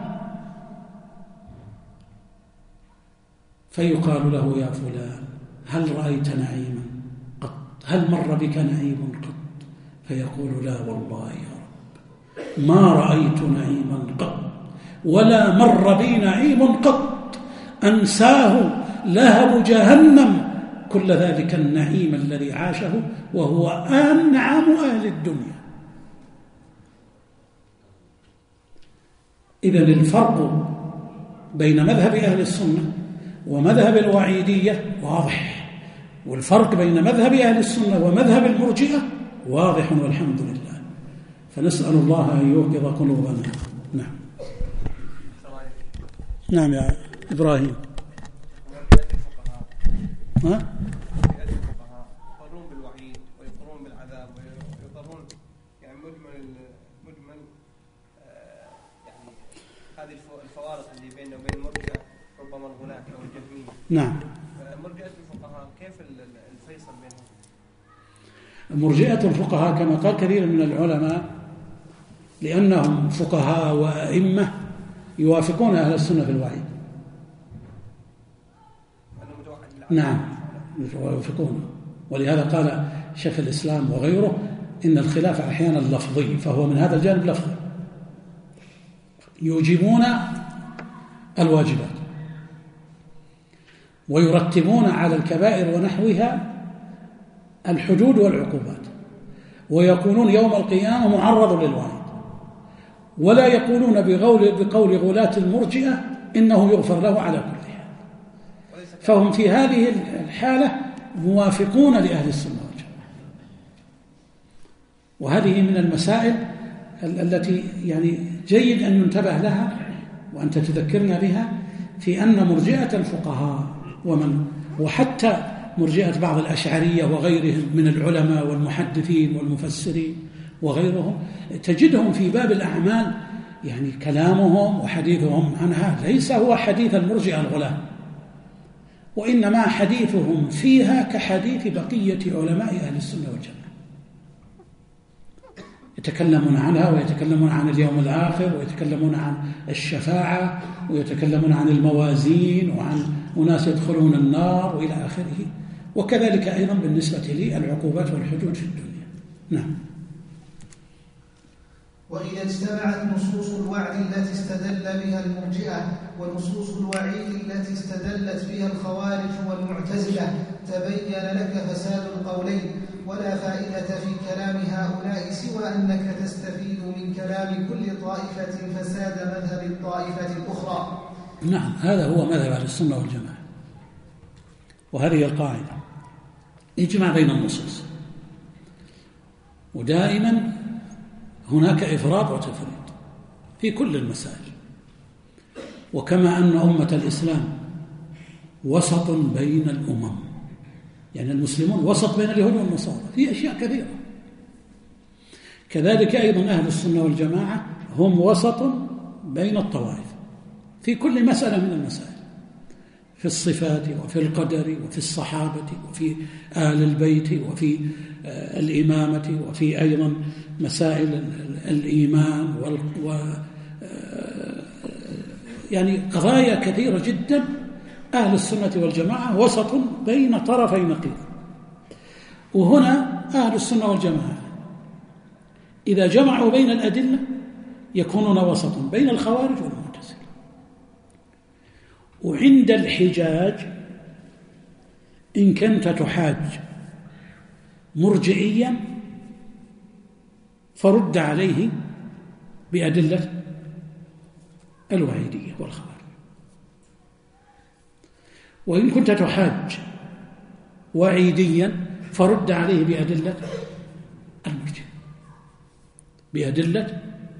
فيقال له يا فلان هل رأيت نعيما قط؟ هل مر بك نعيم قط؟ فيقول لا والله يا رب ما رأيت نعيما قط ولا مر بي نعيم قط أنساه لهب جهنم كل ذلك النعيم الذي عاشه وهو أنعم أهل الدنيا. إذن الفرق بين مذهب أهل السنة ومذهب الوعيدية واضح، والفرق بين مذهب أهل السنة ومذهب المرجئة واضح والحمد لله. فنسأل الله أن يوقظ قلوبنا. نعم. نعم يا إبراهيم. ها؟ الفقهاء يقرون بالوعيد ويقرون بالعذاب ويقرون يعني مجمل يعني هذه الفوارق اللي بيننا وبين المرجئة ربما الغلاة أو الجهمية. نعم. مرجئة الفقهاء كيف الفيصل بينهم؟ مرجئة الفقهاء كما قال كثير من العلماء لأنهم فقهاء وأئمة يوافقون أهل السنة في الوعيد. نعم يوافقون، ولهذا قال شيخ الإسلام وغيره إن الخلاف أحيانا لفظي، فهو من هذا الجانب لفظي، يوجبون الواجبات ويرتبون على الكبائر ونحوها الحدود والعقوبات، ويكونون يوم القيامة معرض للوعيد، ولا يقولون بقول غلاة المرجئة إنه يغفر له على كل حال. فهم في هذه الحالة موافقون لأهل السنة والجماعة. وهذه من المسائل التي يعني جيد أن ينتبه لها وأن تتذكرنا بها، في أن مرجئة الفقهاء وحتى مرجئة بعض الأشعرية وغيرهم من العلماء والمحدثين والمفسرين وغيرهم تجدهم في باب الأعمال يعني كلامهم وحديثهم عنها ليس هو حديث المرجئة الغلاة، وإنما حديثهم فيها كحديث بقية علماء أهل السنة والجماعة، يتكلمون عنها ويتكلمون عن اليوم الآخر ويتكلمون عن الشفاعة ويتكلمون عن الموازين وعن أناس يدخلون النار وإلى آخره. وكذلك أيضا بالنسبة للعقوبات والحدود في الدنيا. نعم. وإذا اجتمعت نصوص الوعد التي استدل بها المرجئة ونصوص الوعيد التي استدلت بها الخوارج والمعتزلة تبين لك فساد القولين، ولا فائدة في كلام هؤلاء سوى أنك تستفيد من كلام كل طائفة فساد مذهب الطائفة الأخرى. نعم، هذا هو مذهب أهل السنة والجماعة، وهذه القاعدة اجمع بين النصوص، ودائما هناك إفراط وتفريط في كل المسائل. وكما أن أمة الإسلام وسط بين الأمم، يعني المسلمون وسط بين اليهود والنصارى في أشياء كثيرة، كذلك أيضا أهل السنة والجماعة هم وسط بين الطوائف في كل مسألة من المسائل، في الصفات وفي القدر وفي الصحابة وفي آل البيت وفي الإمامة وفي أيضا مسائل الإيمان يعني قضايا كثيرة جدا. أهل السنة والجماعة وسط بين طرفي نقيض. وهنا أهل السنة والجماعة إذا جمعوا بين الأدلة يكونون وسطا بين الخوارج والمعتزلة. وعند الحجاج إن كنت تحاج مرجئيا فرد عليه بأدلة الوعيدية والخبر، وإن كنت تحاج وعيديا فرد عليه بأدلة المرجئة.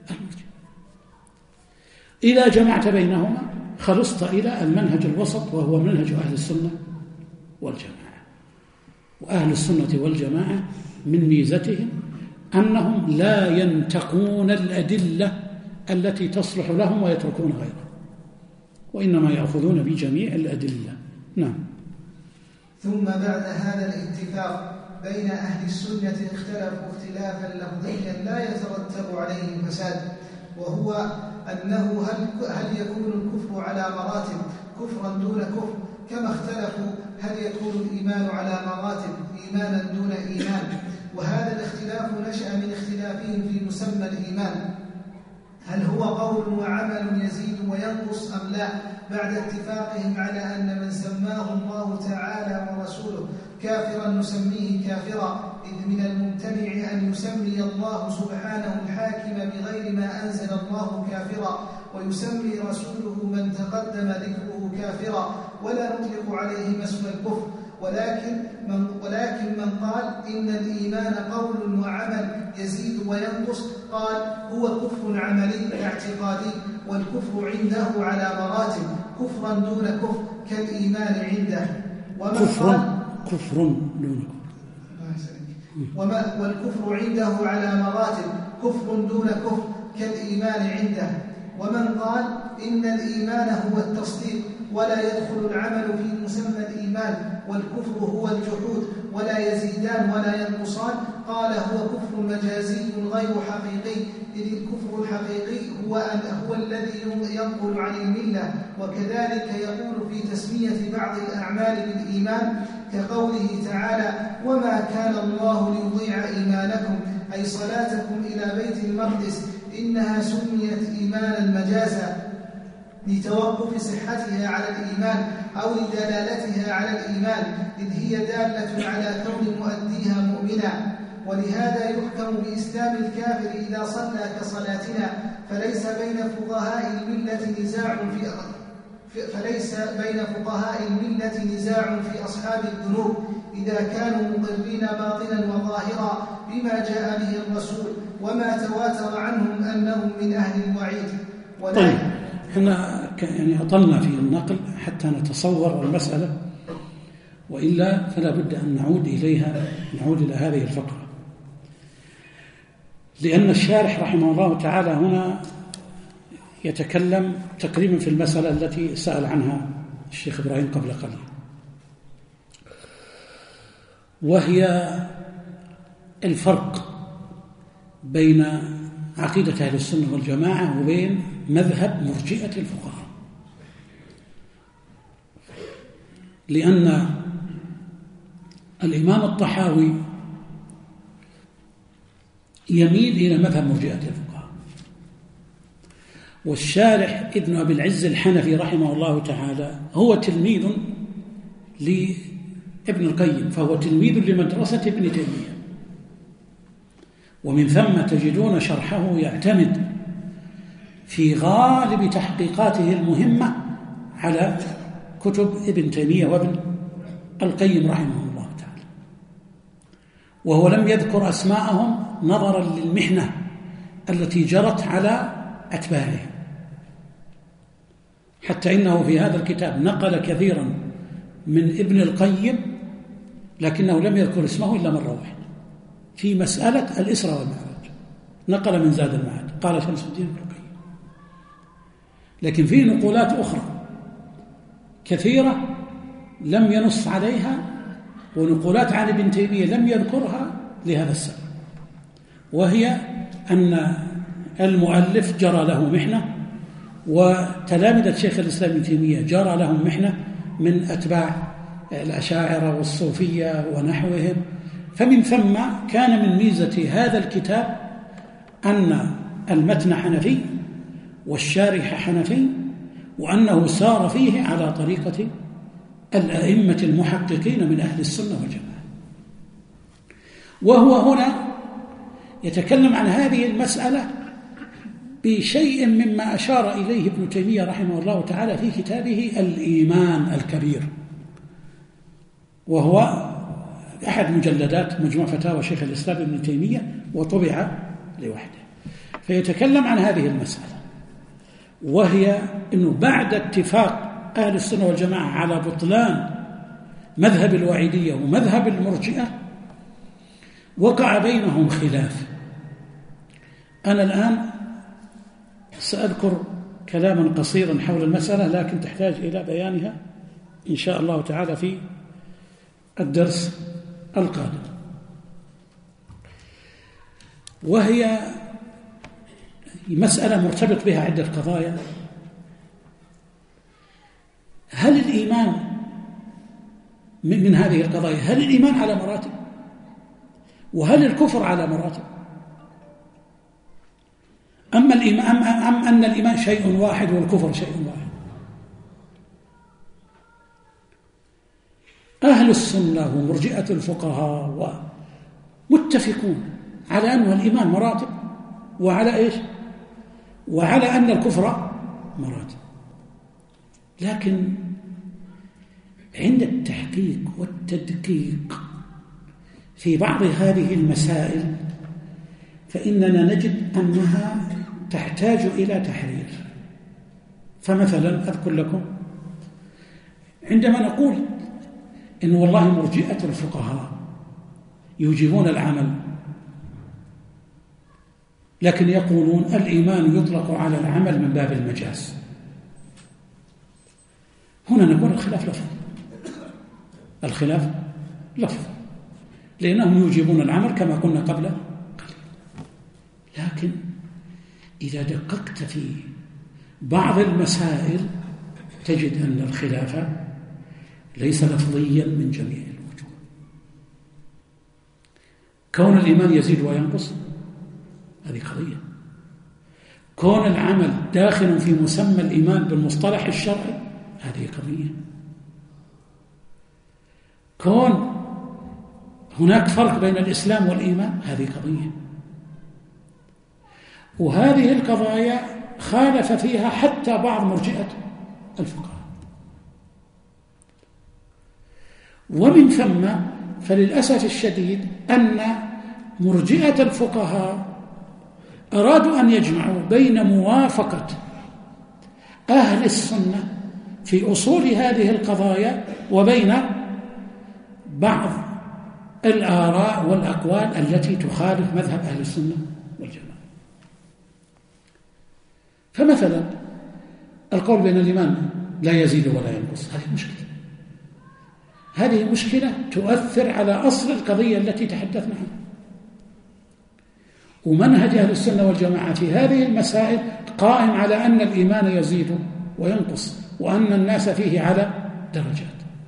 إذا جمعت بينهما خلصت إلى المنهج الوسط، وهو منهج أهل السنة والجماعة. وأهل السنة والجماعة من ميزتهم أنهم لا ينتقون الأدلة التي تصلح لهم ويتركون غيرها، وإنما يأخذون بجميع الأدلة. نعم. ثم بعد هذا الاتفاق بين أهل السنة اختلفوا اختلافا لفظيا لا يترتب عليه فساد، وهو أنه هل يكون الكفر على مراتب كفرا دون كفر، كما اختلفوا هل يكون الإيمان على مراتب إيمانا دون إيمان. وهذا الاختلاف نشأ من اختلافهم في مسمى الإيمان، هل هو قول وعمل يزيد وينقص أم لا، بعد اتفاقهم على أن من سماه الله تعالى ورسوله كافرا نسميه كافرا، إذ من الممتنع أن يسمي الله سبحانه الحاكم بغير ما أنزل الله كافرا، ويسمي رسوله من تقدم ذكره كافرا، ولا نطلق عليه اسم الكفر. ولكن من قال إن الإيمان قول وعمل يزيد وينقص قال هو كفر عملي اعتقادي، والكفر عنده على مراتب كفرا دون كفر كالإيمان عنده. كفر دون والكفر عنده على مراتب كفر دون كفر كالإيمان عنده. ومن قال إن الإيمان هو التصديق ولا يدخل العمل في مسمى الإيمان، والكفر هو الجحود ولا يزيدان ولا ينقصان، قال هو كفر مجازي غير حقيقي، إذ الكفر الحقيقي هو الذي ينقل عن الملة. وكذلك يقول في تسمية بعض الأعمال بالإيمان كقوله تعالى وما كان الله ليضيع إيمانكم، أي صلاتكم إلى بيت المقدس، إنها سميت إيمانا مجازا لتوقف صحتها على الإيمان أو لدلالتها على الإيمان، إذ هي دالة على كون مؤديها مؤمنا. ولهذا يحكم بإسلام الكافر إذا صلى كصلاتنا، فليس بين فقهاء الملة نزاع في أصحاب الذنوب إذا كانوا مقرين باطنا وظاهرا بما جاء به الرسول وما تواتر عنهم أنهم من أهل الوعيد. طيب، احنا يعني أطلنا في النقل حتى نتصور المسألة، وإلا فلا بد أن نعود إلى هذه الفقرة، لأن الشارح رحمه الله تعالى هنا يتكلم تقريبا في المسألة التي سأل عنها الشيخ إبراهيم قبل قليل، وهي الفرق بين عقيدة أهل السنة والجماعة وبين مذهب مرجئة الفقهاء. لأن الإمام الطحاوي يميل إلى مذهب مرجئة الفقهاء، والشارح ابن أبي العز الحنفي رحمه الله تعالى هو تلميذ لابن القيم، فهو تلميذ لمدرسة ابن تيمية، ومن ثم تجدون شرحه يعتمد في غالب تحقيقاته المهمة على كتب ابن تيمية وابن القيم رحمه الله تعالى، وهو لم يذكر أسماءهم نظرا للمحنة التي جرت على أتباعهم، حتى إنه في هذا الكتاب نقل كثيرا من ابن القيم لكنه لم يذكر اسمه إلا مرة واحدة في مسألة الإسراء والمعراج، نقل من زاد المعاد قال شمس الدين ابن القيم، لكن في نقولات أخرى كثيرة لم ينص عليها، ونقولات عن ابن تيمية لم يذكرها لهذا السبب، وهي أن المؤلف جرى له محنة، وتلامذة شيخ الإسلام ابن تيمية جرى لهم محنة من أتباع الأشاعرة والصوفية ونحوهم، فمن ثم كان من ميزة هذا الكتاب أن المتن حنفي والشارح حنفي، وأنه سار فيه على طريقة الأئمة المحققين من أهل السنة والجماعة. وهو هنا يتكلم عن هذه المسألة بشيء مما أشار إليه ابن تيمية رحمه الله تعالى في كتابه الإيمان الكبير، وهو أحد مجلدات مجموع فتاوى شيخ الإسلام ابن تيمية وطبع لوحده. فيتكلم عن هذه المسألة، وهي أنه بعد اتفاق أهل السنة والجماعة على بطلان مذهب الوعيدية ومذهب المرجئة وقع بينهم خلاف. أنا الآن سأذكر كلاما قصيرا حول المسألة، لكن تحتاج إلى بيانها إن شاء الله تعالى في الدرس القادم. وهي مسألة مرتبط بها عدة قضايا. هل الإيمان من هذه القضايا، هل الإيمان على مراتب؟ وهل الكفر على مراتب؟ أم أن الإيمان شيء واحد والكفر شيء واحد؟ أهل السنة ومرجئة الفقهاء متفقون على أن الإيمان مراتب، وعلى إيش؟ وعلى أن الكفر مراتب. لكن عند التحقيق والتدقيق في بعض هذه المسائل فإننا نجد أنها تحتاج إلى تحرير. فمثلا أذكر لكم عندما نقول إن والله مرجئة الفقهاء يوجبون العمل، لكن يقولون الإيمان يطلق على العمل من باب المجاز، هنا نقول الخلاف لفظ، الخلاف لفظ، لأنهم يوجبون العمل كما قلنا قبل قليل. لكن إذا دققت في بعض المسائل تجد أن الخلاف ليس لفظيا من جميع الوجوه. كون الإيمان يزيد وينقص هذه قضية، كون العمل داخل في مسمى الإيمان بالمصطلح الشرعي هذه قضية، كون هناك فرق بين الإسلام والإيمان هذه قضية. وهذه القضايا خالف فيها حتى بعض مرجئة الفقهاء، ومن ثم فللأسف الشديد أن مرجئة الفقهاء أرادوا أن يجمعوا بين موافقة أهل السنة في أصول هذه القضايا وبين بعض الآراء والأقوال التي تخالف مذهب أهل السنة والجماعة. فمثلا القول بين الإيمان لا يزيد ولا ينقص هذه مشكلة، هذه مشكلة تؤثر على أصل القضية التي تحدثنا عنها. ومنهج أهل السنة والجماعة في هذه المسائل قائم على أن الإيمان يزيد وينقص، وأن الناس فيه على درجات.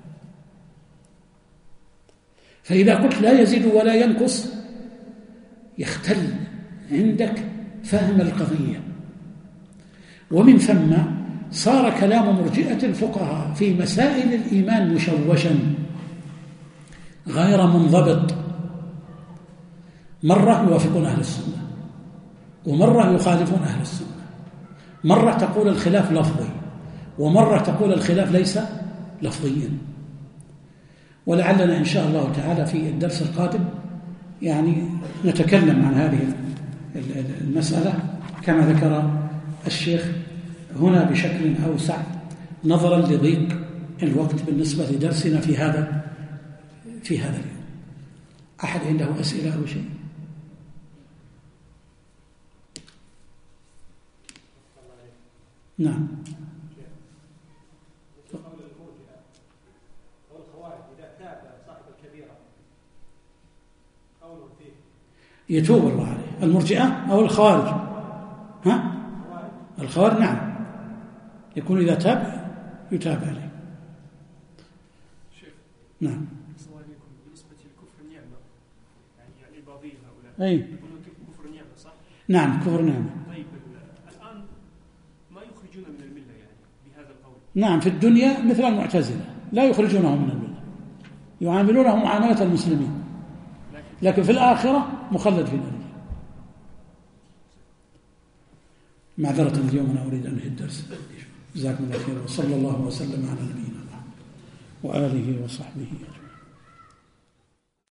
فإذا قلت لا يزيد ولا ينقص يختل عندك فهم القضية، ومن ثم صار كلام مرجئة الفقهاء في مسائل الإيمان مشوشا غير منضبط، مرة يوافقون أهل السنة ومرة يخالفون أهل السنة، مرة تقول الخلاف لفظي ومرة تقول الخلاف ليس لفظيا. ولعلنا إن شاء الله تعالى في الدرس القادم يعني نتكلم عن هذه المسألة كما ذكر الشيخ هنا بشكل أوسع، نظرا لضيق الوقت بالنسبة لدرسنا في هذا اليوم. أحد عنده أسئلة أو شيء؟ نعم. يتوب الله عليه. المرجئة أو الخوارج؟ ها؟ الخوارج نعم، يكون إذا تاب يتاب عليه. شيخ نعم. السلام عليكم. بالنسبة للكفر نعمة، يعني بعضهم هؤلاء أي يقولون كفر نعمة صح؟ نعم كفر نعمة. طيب الآن ما يخرجون من الملة يعني بهذا القول؟ نعم في الدنيا مثل المعتزلة لا يخرجونه من الملة، يعاملونه معاملة المسلمين، لكن في الآخرة مخلد في النار. معذرة اليوم أنا أريد أن أنهي الدرس. جزاكم الله خيرا، وصلى الله وسلم على نبينا محمد وآله وصحبه أجمعين.